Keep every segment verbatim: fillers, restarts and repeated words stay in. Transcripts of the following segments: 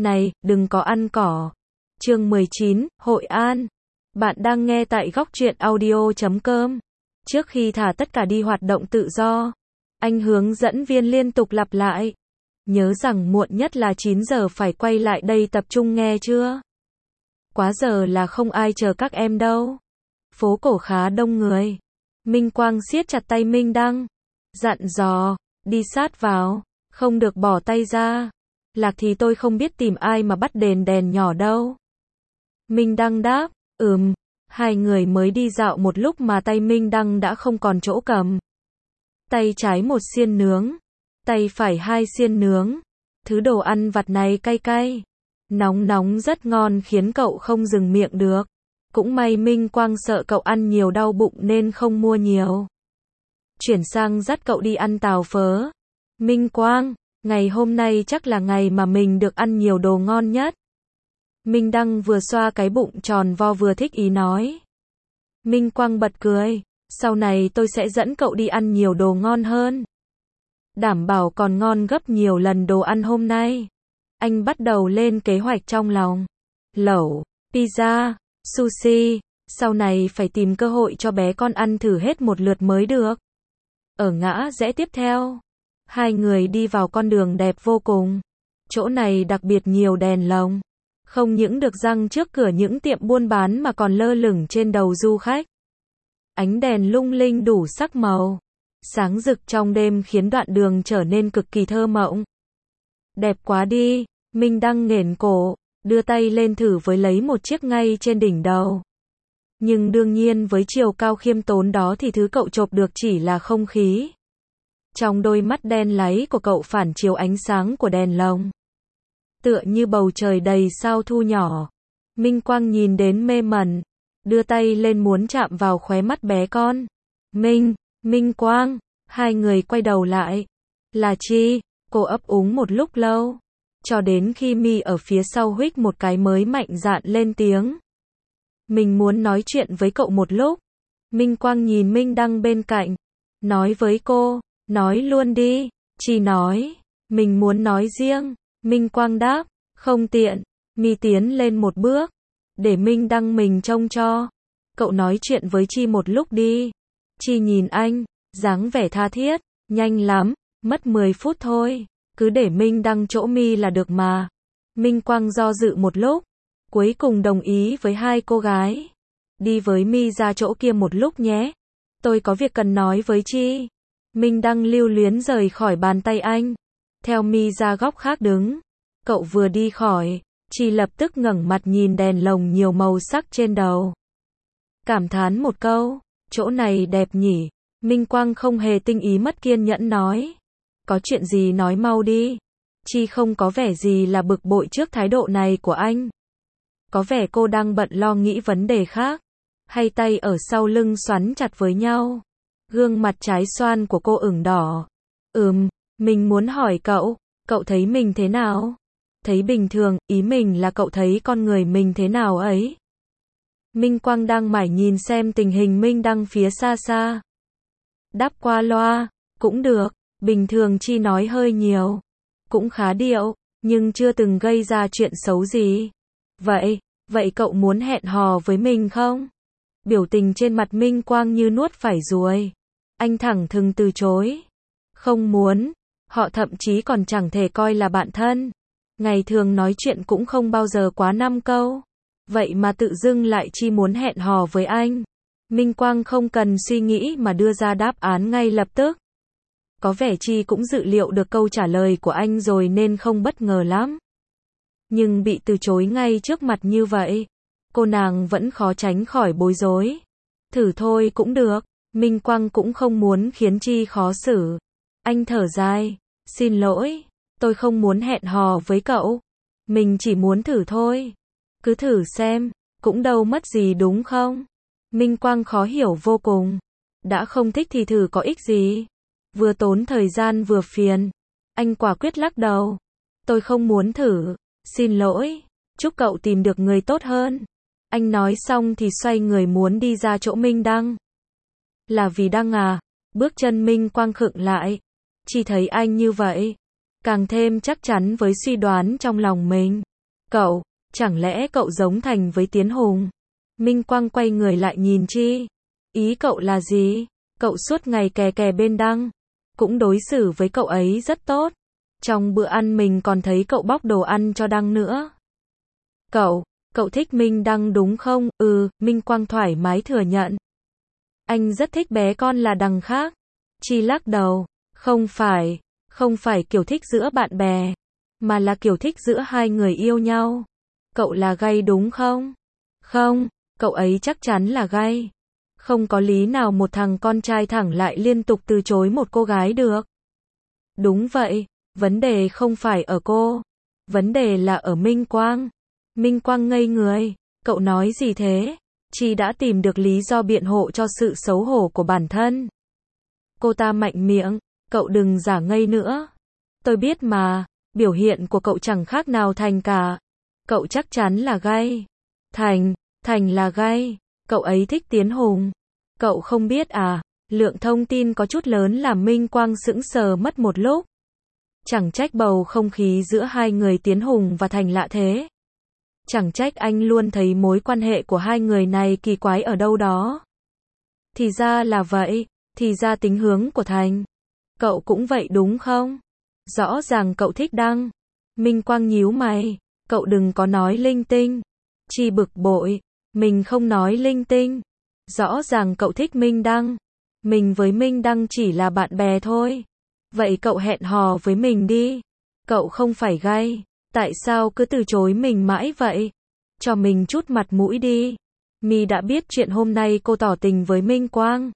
Này, đừng có ăn cỏ. Chương mười chín, Hội An. Bạn đang nghe tại góc truyện audio chấm com. Trước khi thả tất cả đi hoạt động tự do, anh hướng dẫn viên liên tục lặp lại. Nhớ rằng muộn nhất là chín giờ phải quay lại đây tập trung nghe chưa? Quá giờ là không ai chờ các em đâu. Phố cổ khá đông người. Minh Quang siết chặt tay Minh Đăng. Dặn dò, đi sát vào, không được bỏ tay ra. Lạc thì tôi không biết tìm ai mà bắt đèn đèn nhỏ đâu. Minh Đăng đáp, ừm. Hai người mới đi dạo một lúc mà tay Minh Đăng đã không còn chỗ cầm. Tay trái một xiên nướng, tay phải hai xiên nướng. Thứ đồ ăn vặt này cay cay, nóng nóng rất ngon khiến cậu không dừng miệng được. Cũng may Minh Quang sợ cậu ăn nhiều đau bụng nên không mua nhiều. Chuyển sang dắt cậu đi ăn tàu phớ. Minh Quang, ngày hôm nay chắc là ngày mà mình được ăn nhiều đồ ngon nhất. Minh Đăng vừa xoa cái bụng tròn vo vừa thích ý nói. Minh Quang bật cười, sau này tôi sẽ dẫn cậu đi ăn nhiều đồ ngon hơn. Đảm bảo còn ngon gấp nhiều lần đồ ăn hôm nay. Anh bắt đầu lên kế hoạch trong lòng. Lẩu, pizza, sushi, sau này phải tìm cơ hội cho bé con ăn thử hết một lượt mới được. Ở ngã rẽ tiếp theo, hai người đi vào con đường đẹp vô cùng. Chỗ này đặc biệt nhiều đèn lồng. Không những được răng trước cửa những tiệm buôn bán mà còn lơ lửng trên đầu du khách. Ánh đèn lung linh đủ sắc màu, sáng rực trong đêm khiến đoạn đường trở nên cực kỳ thơ mộng. Đẹp quá đi, Minh Đăng nghển cổ, đưa tay lên thử với lấy một chiếc ngay trên đỉnh đầu. Nhưng đương nhiên với chiều cao khiêm tốn đó thì thứ cậu chộp được chỉ là không khí. Trong đôi mắt đen láy của cậu phản chiếu ánh sáng của đèn lồng. Tựa như bầu trời đầy sao thu nhỏ. Minh Quang nhìn đến mê mẩn, đưa tay lên muốn chạm vào khóe mắt bé con. Minh, Minh Quang, hai người quay đầu lại. Là Chi, cô ấp úng một lúc lâu. Cho đến khi Mi ở phía sau huých một cái mới mạnh dạn lên tiếng. Mình muốn nói chuyện với cậu một lúc. Minh Quang nhìn Minh Đăng bên cạnh. Nói với cô, nói luôn đi. Chi nói, mình muốn nói riêng. Minh Quang đáp, không tiện. Mi tiến lên một bước, để Minh Đăng mình trông cho. Cậu nói chuyện với Chi một lúc đi. Chi nhìn anh, dáng vẻ tha thiết, nhanh lắm, mất mười phút thôi. Cứ để Minh Đăng chỗ Mi là được mà. Minh Quang do dự một lúc, cuối cùng đồng ý với hai cô gái. Đi với Mi ra chỗ kia một lúc nhé. Tôi có việc cần nói với Chi. Minh Đăng lưu luyến rời khỏi bàn tay anh. Theo Mi ra góc khác đứng. Cậu vừa đi khỏi, Chi lập tức ngẩng mặt nhìn đèn lồng nhiều màu sắc trên đầu. Cảm thán một câu, chỗ này đẹp nhỉ. Minh Quang không hề tinh ý mất kiên nhẫn nói. Có chuyện gì nói mau đi. Chi không có vẻ gì là bực bội trước thái độ này của anh. Có vẻ cô đang bận lo nghĩ vấn đề khác. Hay tay ở sau lưng xoắn chặt với nhau. Gương mặt trái xoan của cô ửng đỏ. Ừm, mình muốn hỏi cậu, cậu thấy mình thế nào? Thấy bình thường, ý mình là cậu thấy con người mình thế nào ấy? Minh Quang đang mải nhìn xem tình hình Minh Đăng phía xa xa. Đáp qua loa, cũng được, bình thường. Chi nói hơi nhiều. Cũng khá điệu, nhưng chưa từng gây ra chuyện xấu gì. Vậy, vậy cậu muốn hẹn hò với mình không? Biểu tình trên mặt Minh Quang như nuốt phải ruồi. Anh thẳng thừng từ chối. Không muốn, họ thậm chí còn chẳng thể coi là bạn thân. Ngày thường nói chuyện cũng không bao giờ quá năm câu. Vậy mà tự dưng lại Chi muốn hẹn hò với anh. Minh Quang không cần suy nghĩ mà đưa ra đáp án ngay lập tức. Có vẻ Chi cũng dự liệu được câu trả lời của anh rồi nên không bất ngờ lắm. Nhưng bị từ chối ngay trước mặt như vậy, cô nàng vẫn khó tránh khỏi bối rối. Thử thôi cũng được. Minh Quang cũng không muốn khiến Chi khó xử. Anh thở dài. Xin lỗi, tôi không muốn hẹn hò với cậu. Mình chỉ muốn thử thôi. Cứ thử xem, cũng đâu mất gì đúng không? Minh Quang khó hiểu vô cùng. Đã không thích thì thử có ích gì? Vừa tốn thời gian vừa phiền. Anh quả quyết lắc đầu. Tôi không muốn thử. Xin lỗi, chúc cậu tìm được người tốt hơn. Anh nói xong thì xoay người muốn đi ra chỗ Minh Đăng. Là vì Đăng à? Bước chân Minh Quang khựng lại. Chỉ thấy anh như vậy, càng thêm chắc chắn với suy đoán trong lòng mình. Cậu, chẳng lẽ cậu giống Thành với Tiến Hùng? Minh Quang quay người lại nhìn Chi. Ý cậu là gì? Cậu suốt ngày kè kè bên Đăng, cũng đối xử với cậu ấy rất tốt. Trong bữa ăn mình còn thấy cậu bóc đồ ăn cho Đăng nữa. Cậu, cậu thích Minh Đăng đúng không? Ừ, Minh Quang thoải mái thừa nhận. Anh rất thích bé con là Đằng khác. Chi lắc đầu. Không phải, không phải kiểu thích giữa bạn bè, mà là kiểu thích giữa hai người yêu nhau. Cậu là gay đúng không? Không, cậu ấy chắc chắn là gay. Không có lý nào một thằng con trai thẳng lại liên tục từ chối một cô gái được. Đúng vậy, vấn đề không phải ở cô. Vấn đề là ở Minh Quang. Minh Quang ngây người. Cậu nói gì thế? Chi đã tìm được lý do biện hộ cho sự xấu hổ của bản thân. Cô ta mạnh miệng. Cậu đừng giả ngây nữa. Tôi biết mà, biểu hiện của cậu chẳng khác nào Thành cả. Cậu chắc chắn là gay. Thành, Thành là gay. Cậu ấy thích Tiến Hùng. Cậu không biết à? Lượng thông tin có chút lớn làm Minh Quang sững sờ mất một lúc. Chẳng trách bầu không khí giữa hai người Tiến Hùng và Thành lạ thế. Chẳng trách anh luôn thấy mối quan hệ của hai người này kỳ quái ở đâu đó. Thì ra là vậy, thì ra tính hướng của Thành. Cậu cũng vậy đúng không? Rõ ràng cậu thích Đăng. Minh Quang nhíu mày. Cậu đừng có nói linh tinh. Chi bực bội. Mình không nói linh tinh. Rõ ràng cậu thích Minh Đăng. Mình với Minh Đăng chỉ là bạn bè thôi. Vậy cậu hẹn hò với mình đi. Cậu không phải gay. Tại sao cứ từ chối mình mãi vậy? Cho mình chút mặt mũi đi. Mi đã biết chuyện hôm nay cô tỏ tình với Minh Quang.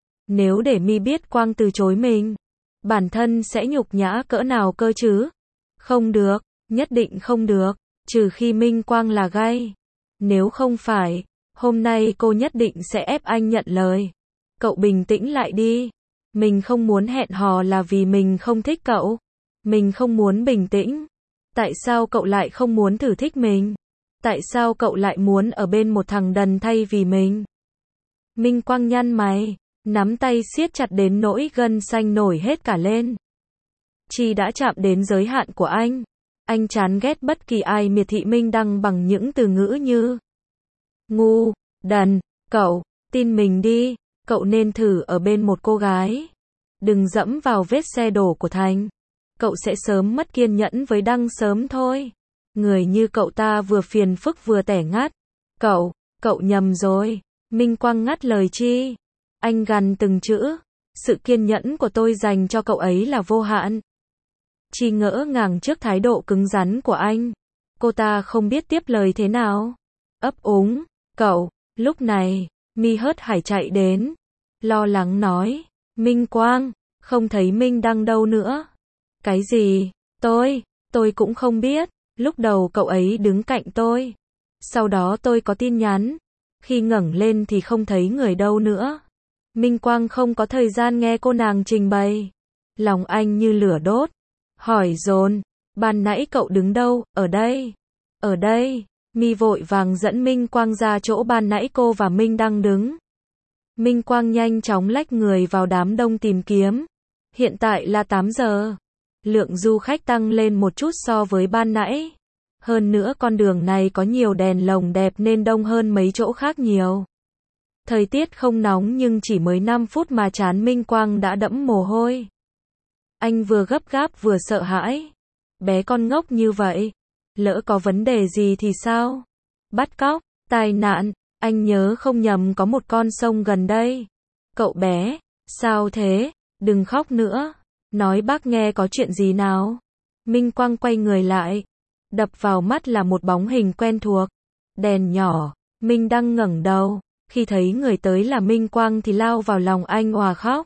Nếu để Mi biết Quang từ chối mình, bản thân sẽ nhục nhã cỡ nào cơ chứ? Không được, nhất định không được, trừ khi Minh Quang là gay. Nếu không phải, hôm nay cô nhất định sẽ ép anh nhận lời. Cậu bình tĩnh lại đi. Mình không muốn hẹn hò là vì mình không thích cậu. Mình không muốn bình tĩnh. Tại sao cậu lại không muốn thử thích mình? Tại sao cậu lại muốn ở bên một thằng đần thay vì mình? Minh Quang nhăn mày, nắm tay siết chặt đến nỗi gân xanh nổi hết cả lên. Chi đã chạm đến giới hạn của anh. Anh chán ghét bất kỳ ai miệt thị Minh Đăng bằng những từ ngữ như ngu, đần. Cậu, tin mình đi, cậu nên thử ở bên một cô gái. Đừng dẫm vào vết xe đổ của Thành. Cậu sẽ sớm mất kiên nhẫn với Đăng sớm thôi. Người như cậu ta vừa phiền phức vừa tẻ ngắt. Cậu, cậu nhầm rồi. Minh Quang ngắt lời Chi. Anh gằn từng chữ. Sự kiên nhẫn của tôi dành cho cậu ấy là vô hạn. Chi ngỡ ngàng trước thái độ cứng rắn của anh. Cô ta không biết tiếp lời thế nào. Ấp úng. Cậu, lúc này, Mi hớt hải chạy đến. Lo lắng nói. Minh Quang, không thấy Minh Đăng đâu nữa. Cái gì? Tôi, tôi cũng không biết. Lúc đầu cậu ấy đứng cạnh tôi. Sau đó tôi có tin nhắn. Khi ngẩng lên thì không thấy người đâu nữa. Minh Quang không có thời gian nghe cô nàng trình bày. Lòng anh như lửa đốt. Hỏi dồn. Ban nãy cậu đứng đâu? Ở đây. Ở đây. Mi vội vàng dẫn Minh Quang ra chỗ ban nãy cô và Minh Đăng đứng. Minh Quang nhanh chóng lách người vào đám đông tìm kiếm. Hiện tại là tám giờ. Lượng du khách tăng lên một chút so với ban nãy. Hơn nữa con đường này có nhiều đèn lồng đẹp nên đông hơn mấy chỗ khác nhiều. Thời tiết không nóng nhưng chỉ mới năm phút mà trán Minh Quang đã đẫm mồ hôi. Anh vừa gấp gáp vừa sợ hãi. Bé con ngốc như vậy. Lỡ có vấn đề gì thì sao? Bắt cóc, tai nạn, anh nhớ không nhầm có một con sông gần đây. Cậu bé, sao thế? Đừng khóc nữa. Nói bác nghe có chuyện gì nào? Minh Quang quay người lại. Đập vào mắt là một bóng hình quen thuộc. Đèn nhỏ. Minh Đăng ngẩng đầu. Khi thấy người tới là Minh Quang thì lao vào lòng anh òa khóc.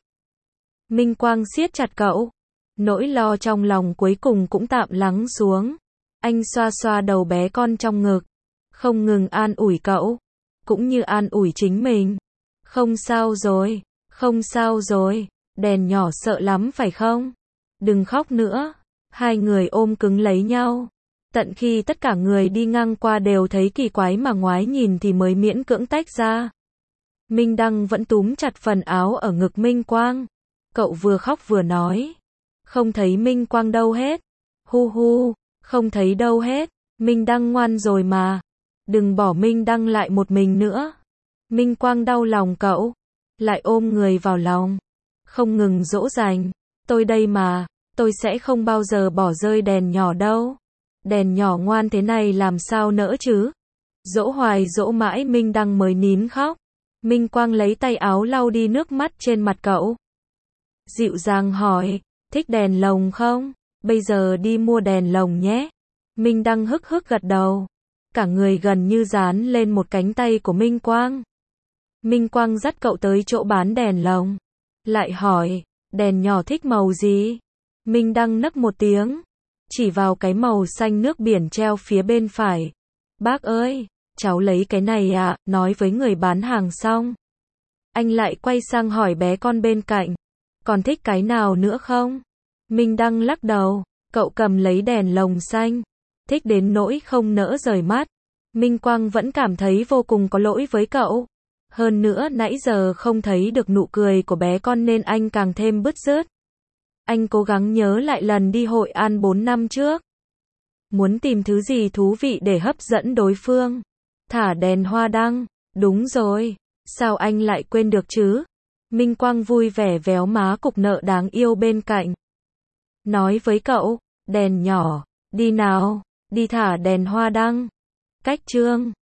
Minh Quang siết chặt cậu. Nỗi lo trong lòng cuối cùng cũng tạm lắng xuống. Anh xoa xoa đầu bé con trong ngực. Không ngừng an ủi cậu. Cũng như an ủi chính mình. Không sao rồi. Không sao rồi. Đèn nhỏ sợ lắm phải không? Đừng khóc nữa. Hai người ôm cứng lấy nhau. Tận khi tất cả người đi ngang qua đều thấy kỳ quái mà ngoái nhìn thì mới miễn cưỡng tách ra. Minh Đăng vẫn túm chặt phần áo ở ngực Minh Quang. Cậu vừa khóc vừa nói. Không thấy Minh Quang đâu hết. Hu hu, không thấy đâu hết. Minh Đăng ngoan rồi mà. Đừng bỏ Minh Đăng lại một mình nữa. Minh Quang đau lòng cậu. Lại ôm người vào lòng. Không ngừng dỗ dành. Tôi đây mà. Tôi sẽ không bao giờ bỏ rơi đèn nhỏ đâu. Đèn nhỏ ngoan thế này làm sao nỡ chứ. Dỗ hoài dỗ mãi Minh Đăng mới nín khóc. Minh Quang lấy tay áo lau đi nước mắt trên mặt cậu. Dịu dàng hỏi, thích đèn lồng không? Bây giờ đi mua đèn lồng nhé. Minh Đăng hức hức gật đầu. Cả người gần như dán lên một cánh tay của Minh Quang. Minh Quang dắt cậu tới chỗ bán đèn lồng. Lại hỏi, đèn nhỏ thích màu gì? Minh Đăng nấc một tiếng. Chỉ vào cái màu xanh nước biển treo phía bên phải. Bác ơi, cháu lấy cái này ạ, nói với người bán hàng xong. Anh lại quay sang hỏi bé con bên cạnh. Còn thích cái nào nữa không? Minh Đăng lắc đầu, cậu cầm lấy đèn lồng xanh. Thích đến nỗi không nỡ rời mắt. Minh Quang vẫn cảm thấy vô cùng có lỗi với cậu. Hơn nữa nãy giờ không thấy được nụ cười của bé con nên anh càng thêm bứt rứt. Anh cố gắng nhớ lại lần đi Hội An bốn năm trước. Muốn tìm thứ gì thú vị để hấp dẫn đối phương. Thả đèn hoa đăng. Đúng rồi. Sao anh lại quên được chứ? Minh Quang vui vẻ véo má cục nợ đáng yêu bên cạnh. Nói với cậu, đèn nhỏ, đi nào, đi thả đèn hoa đăng. Cách chương